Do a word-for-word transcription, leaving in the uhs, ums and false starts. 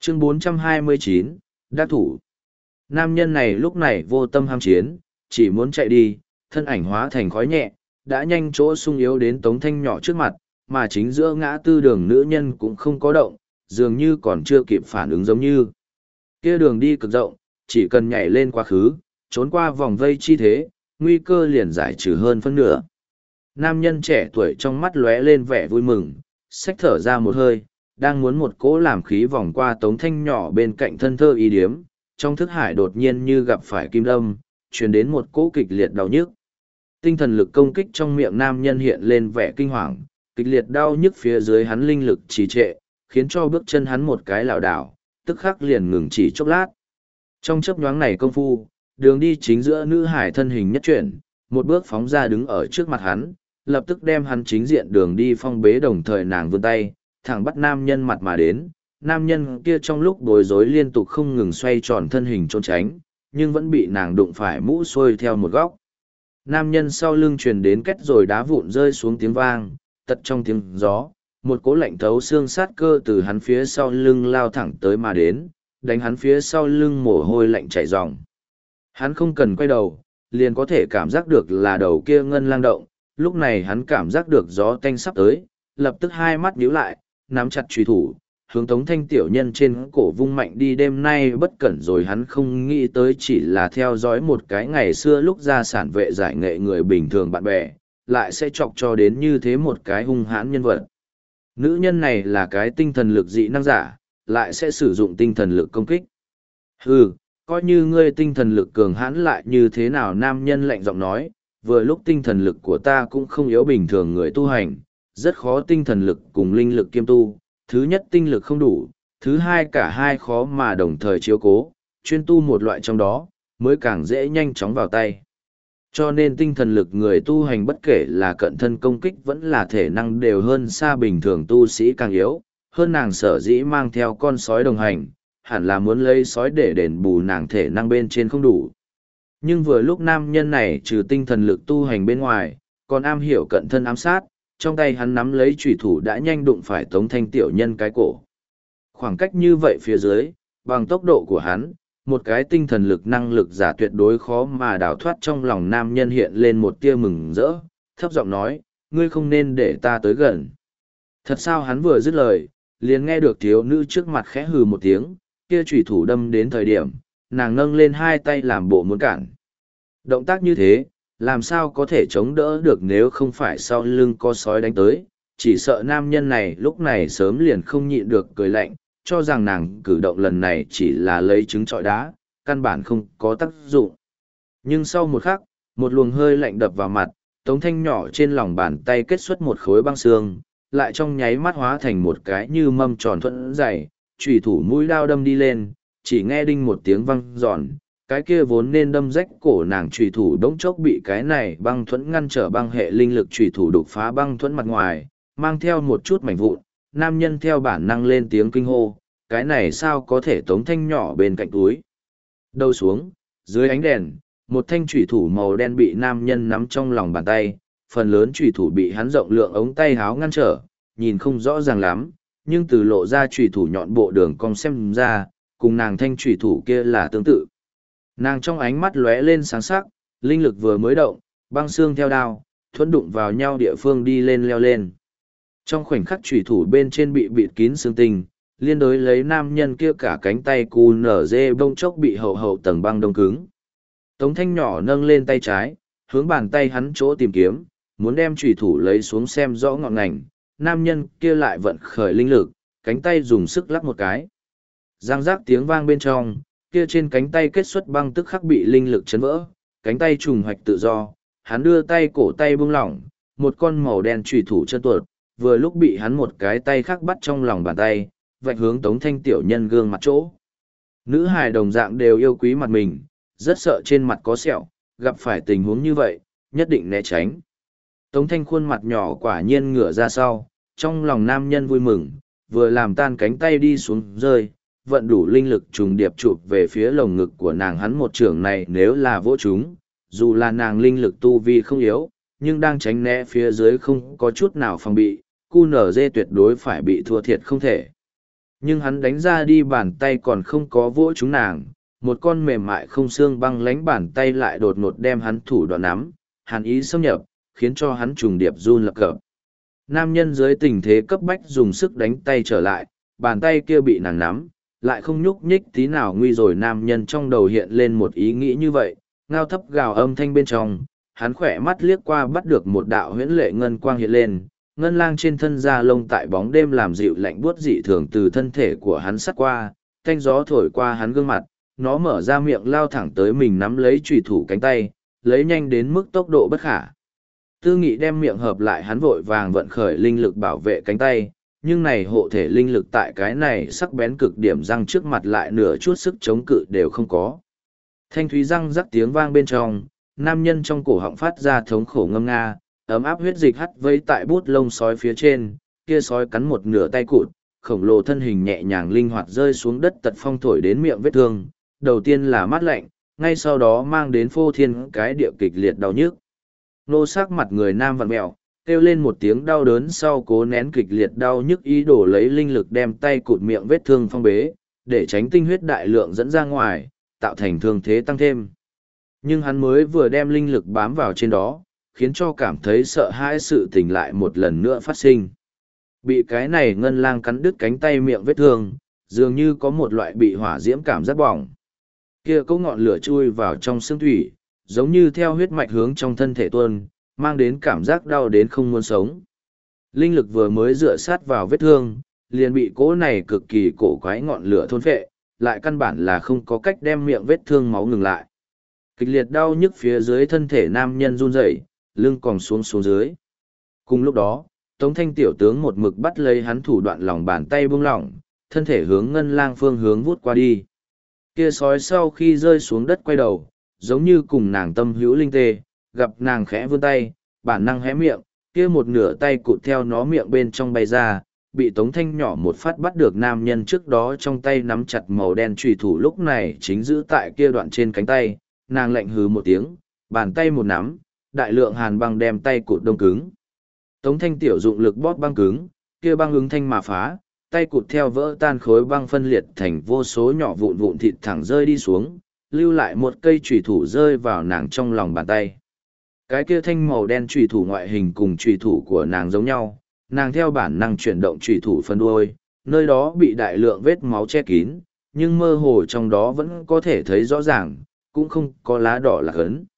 Chương bốn trăm hai mươi chín, đắc thủ. Nam nhân này lúc này vô tâm ham chiến, chỉ muốn chạy đi, thân ảnh hóa thành khói nhẹ, đã nhanh chỗ sung yếu đến Tống Thanh nhỏ trước mặt, mà chính giữa ngã tư đường nữ nhân cũng không có động, dường như còn chưa kịp phản ứng giống như. Kia đường đi cực rộng, chỉ cần nhảy lên quá khứ, trốn qua vòng vây chi thế, nguy cơ liền giải trừ hơn phân nửa. Nam nhân trẻ tuổi trong mắt lóe lên vẻ vui mừng, xách thở ra một hơi, đang muốn một cỗ làm khí vòng qua Tống Thanh nhỏ bên cạnh thân thơ y điếm, trong thức hải đột nhiên như gặp phải kim đâm, truyền đến một cỗ kịch liệt đau nhức. Tinh thần lực công kích trong miệng nam nhân hiện lên vẻ kinh hoàng, kịch liệt đau nhức phía dưới hắn linh lực trì trệ, khiến cho bước chân hắn một cái lảo đảo, tức khắc liền ngừng chỉ chốc lát. Trong chớp nhoáng này công phu, đường đi chính giữa nữ hải thân hình nhất chuyển, một bước phóng ra đứng ở trước mặt hắn, lập tức đem hắn chính diện đường đi phong bế, đồng thời nàng vươn tay, thẳng bắt nam nhân mặt mà đến. Nam nhân kia trong lúc bối rối liên tục không ngừng xoay tròn thân hình trốn tránh, nhưng vẫn bị nàng đụng phải mũ xuôi theo một góc. Nam nhân sau lưng truyền đến két rồi đá vụn rơi xuống tiếng vang, tật trong tiếng gió, một cỗ lạnh thấu xương sát cơ từ hắn phía sau lưng lao thẳng tới mà đến, đánh hắn phía sau lưng mồ hôi lạnh chảy ròng. Hắn không cần quay đầu, liền có thể cảm giác được là đầu kia ngân lang động, lúc này hắn cảm giác được gió tanh sắp tới, lập tức hai mắt nhíu lại, nắm chặt chùy thủ, hướng Tống Thanh tiểu nhân trên cổ vung mạnh đi. Đêm nay bất cẩn rồi hắn không nghĩ tới chỉ là theo dõi một cái ngày xưa lúc ra sản vệ giải nghệ người bình thường bạn bè, lại sẽ chọc cho đến như thế một cái hung hãn nhân vật. Nữ nhân này là cái tinh thần lực dị năng giả, lại sẽ sử dụng tinh thần lực công kích. Hừ, coi như ngươi tinh thần lực cường hãn lại như thế nào, nam nhân lạnh giọng nói, vừa lúc tinh thần lực của ta cũng không yếu bình thường người tu hành, rất khó tinh thần lực cùng linh lực kiêm tu. Thứ nhất tinh lực không đủ, thứ hai cả hai khó mà đồng thời chiếu cố, chuyên tu một loại trong đó, mới càng dễ nhanh chóng vào tay. Cho nên tinh thần lực người tu hành bất kể là cận thân công kích vẫn là thể năng đều hơn xa bình thường tu sĩ càng yếu, hơn nàng sở dĩ mang theo con sói đồng hành, hẳn là muốn lấy sói để đền bù nàng thể năng bên trên không đủ. Nhưng vừa lúc nam nhân này trừ tinh thần lực tu hành bên ngoài, còn am hiểu cận thân ám sát, trong tay hắn nắm lấy chùy thủ đã nhanh đụng phải Tống Thanh tiểu nhân cái cổ. Khoảng cách như vậy phía dưới, bằng tốc độ của hắn, một cái tinh thần lực năng lực giả tuyệt đối khó mà đào thoát. Trong lòng nam nhân hiện lên một tia mừng rỡ, thấp giọng nói, ngươi không nên để ta tới gần. Thật sao? Hắn vừa dứt lời, liền nghe được thiếu nữ trước mặt khẽ hừ một tiếng, kia chùy thủ đâm đến thời điểm, nàng nâng lên hai tay làm bộ muốn cản. Động tác như thế, làm sao có thể chống đỡ được nếu không phải sau lưng có sói đánh tới, chỉ sợ nam nhân này lúc này sớm liền không nhịn được cười lạnh, cho rằng nàng cử động lần này chỉ là lấy trứng trọi đá, căn bản không có tác dụng. Nhưng sau một khắc, một luồng hơi lạnh đập vào mặt, Tống Thanh nhỏ trên lòng bàn tay kết xuất một khối băng xương, lại trong nháy mắt hóa thành một cái như mâm tròn thuẫn dày, chủy thủ mũi đao đâm đi lên, chỉ nghe đinh một tiếng vang giòn, cái kia vốn nên đâm rách cổ nàng chủy thủ đống chốc bị cái này băng thuẫn ngăn trở, băng hệ linh lực chủy thủ đục phá băng thuẫn mặt ngoài, mang theo một chút mảnh vụn. Nam nhân theo bản năng lên tiếng kinh hô, cái này sao có thể? Tống Thanh nhỏ bên cạnh túi đầu xuống, dưới ánh đèn, một thanh chủy thủ màu đen bị nam nhân nắm trong lòng bàn tay, phần lớn chủy thủ bị hắn rộng lượng ống tay háo ngăn trở, nhìn không rõ ràng lắm, nhưng từ lộ ra chủy thủ nhọn bộ đường cong xem ra, cùng nàng thanh chủy thủ kia là tương tự. Nàng trong ánh mắt lóe lên sáng sắc, linh lực vừa mới động, băng xương theo đao, thuẫn đụng vào nhau địa phương đi lên leo lên. Trong khoảnh khắc chủy thủ bên trên bị bịt kín xương tinh, liên đối lấy nam nhân kia cả cánh tay cù nở dê bông chốc bị hậu hậu tầng băng đông cứng. Tống Thanh nhỏ nâng lên tay trái, hướng bàn tay hắn chỗ tìm kiếm, muốn đem chủy thủ lấy xuống xem rõ ngọn ngành, nam nhân kia lại vận khởi linh lực, cánh tay dùng sức lắc một cái. Giang giác tiếng vang bên trong, kia trên cánh tay kết xuất băng tức khắc bị linh lực chấn vỡ, cánh tay trùng hoạch tự do, hắn đưa tay cổ tay buông lỏng, một con màu đen chủy thủ chân tuột, vừa lúc bị hắn một cái tay khác bắt trong lòng bàn tay, vạch hướng Tống Thanh tiểu nhân gương mặt chỗ. Nữ hài đồng dạng đều yêu quý mặt mình, rất sợ trên mặt có sẹo, gặp phải tình huống như vậy, nhất định né tránh. Tống Thanh khuôn mặt nhỏ quả nhiên ngửa ra sau, trong lòng nam nhân vui mừng, vừa làm tan cánh tay đi xuống rơi, vận đủ linh lực trùng điệp chụp về phía lồng ngực của nàng. Hắn một trưởng này nếu là vỗ chúng, dù là nàng linh lực tu vi không yếu, nhưng đang tránh né phía dưới không có chút nào phòng bị, cu nở dê tuyệt đối phải bị thua thiệt không thể. Nhưng hắn đánh ra đi bàn tay còn không có vỗ trúng nàng, một con mềm mại không xương băng lánh bàn tay lại đột ngột đem hắn thủ đoạn nắm, hàn ý xâm nhập, khiến cho hắn trùng điệp run lập cập. Nam nhân dưới tình thế cấp bách dùng sức đánh tay trở lại, bàn tay kia bị nàng nắm, lại không nhúc nhích tí nào. Nguy rồi, nam nhân trong đầu hiện lên một ý nghĩ như vậy, ngao thấp gào âm thanh bên trong, hắn khỏe mắt liếc qua bắt được một đạo huyễn lệ ngân quang hiện lên, ngân lang trên thân da lông tại bóng đêm làm dịu lạnh buốt dị thường từ thân thể của hắn sắt qua, thanh gió thổi qua hắn gương mặt, nó mở ra miệng lao thẳng tới mình nắm lấy chùy thủ cánh tay, lấy nhanh đến mức tốc độ bất khả tư nghị đem miệng hợp lại. Hắn vội vàng vận khởi linh lực bảo vệ cánh tay, nhưng này hộ thể linh lực tại cái này sắc bén cực điểm răng trước mặt lại nửa chút sức chống cự đều không có. Thanh thúy răng rắc tiếng vang bên trong, nam nhân trong cổ họng phát ra thống khổ ngâm nga, ấm áp huyết dịch hắt vây tại bút lông sói phía trên, kia sói cắn một nửa tay cụt, khổng lồ thân hình nhẹ nhàng linh hoạt rơi xuống đất, tật phong thổi đến miệng vết thương, đầu tiên là mát lạnh, ngay sau đó mang đến phô thiên cái địa kịch liệt đau nhức. Nô sắc mặt người nam vặn mẹo, kêu lên một tiếng đau đớn sau cố nén kịch liệt đau nhức, ý đồ lấy linh lực đem tay cụt miệng vết thương phong bế, để tránh tinh huyết đại lượng dẫn ra ngoài, tạo thành thương thế tăng thêm. Nhưng hắn mới vừa đem linh lực bám vào trên đó, khiến cho cảm thấy sợ hãi sự tình lại một lần nữa phát sinh. Bị cái này ngân lang cắn đứt cánh tay miệng vết thương, dường như có một loại bị hỏa diễm cảm giác bỏng. Kia có ngọn lửa chui vào trong xương thủy, giống như theo huyết mạch hướng trong thân thể tuôn, mang đến cảm giác đau đến không muốn sống. Linh lực vừa mới dựa sát vào vết thương, liền bị cỗ này cực kỳ cổ quái ngọn lửa thôn phệ, lại căn bản là không có cách đem miệng vết thương máu ngừng lại. Kịch liệt đau nhức phía dưới thân thể nam nhân run rẩy, lưng còng xuống xuống dưới. Cùng lúc đó, Tống Thanh tiểu tướng một mực bắt lấy hắn thủ đoạn lòng bàn tay buông lỏng, thân thể hướng ngân lang phương hướng vút qua đi. Kia sói sau khi rơi xuống đất quay đầu, giống như cùng nàng tâm hữu linh tê, gặp nàng khẽ vươn tay, bản năng hé miệng, kia một nửa tay cụt theo nó miệng bên trong bay ra, bị Tống Thanh nhỏ một phát bắt được. Nam nhân trước đó trong tay nắm chặt màu đen chùy thủ lúc này chính giữ tại kia đoạn trên cánh tay, nàng lạnh hừ một tiếng, bàn tay một nắm, đại lượng hàn băng đem tay cụt đông cứng. Tống Thanh tiểu dụng lực bóp băng cứng, kia băng ứng thanh mà phá, tay cụt theo vỡ tan khối băng phân liệt thành vô số nhỏ vụn vụn thịt thẳng rơi đi xuống, lưu lại một cây chùy thủ rơi vào nàng trong lòng bàn tay. Cái kia thanh màu đen chùy thủ ngoại hình cùng chùy thủ của nàng giống nhau, nàng theo bản năng chuyển động chùy thủ phân đuôi, nơi đó bị đại lượng vết máu che kín, nhưng mơ hồ trong đó vẫn có thể thấy rõ ràng, cũng không có lá đỏ lạc ấn.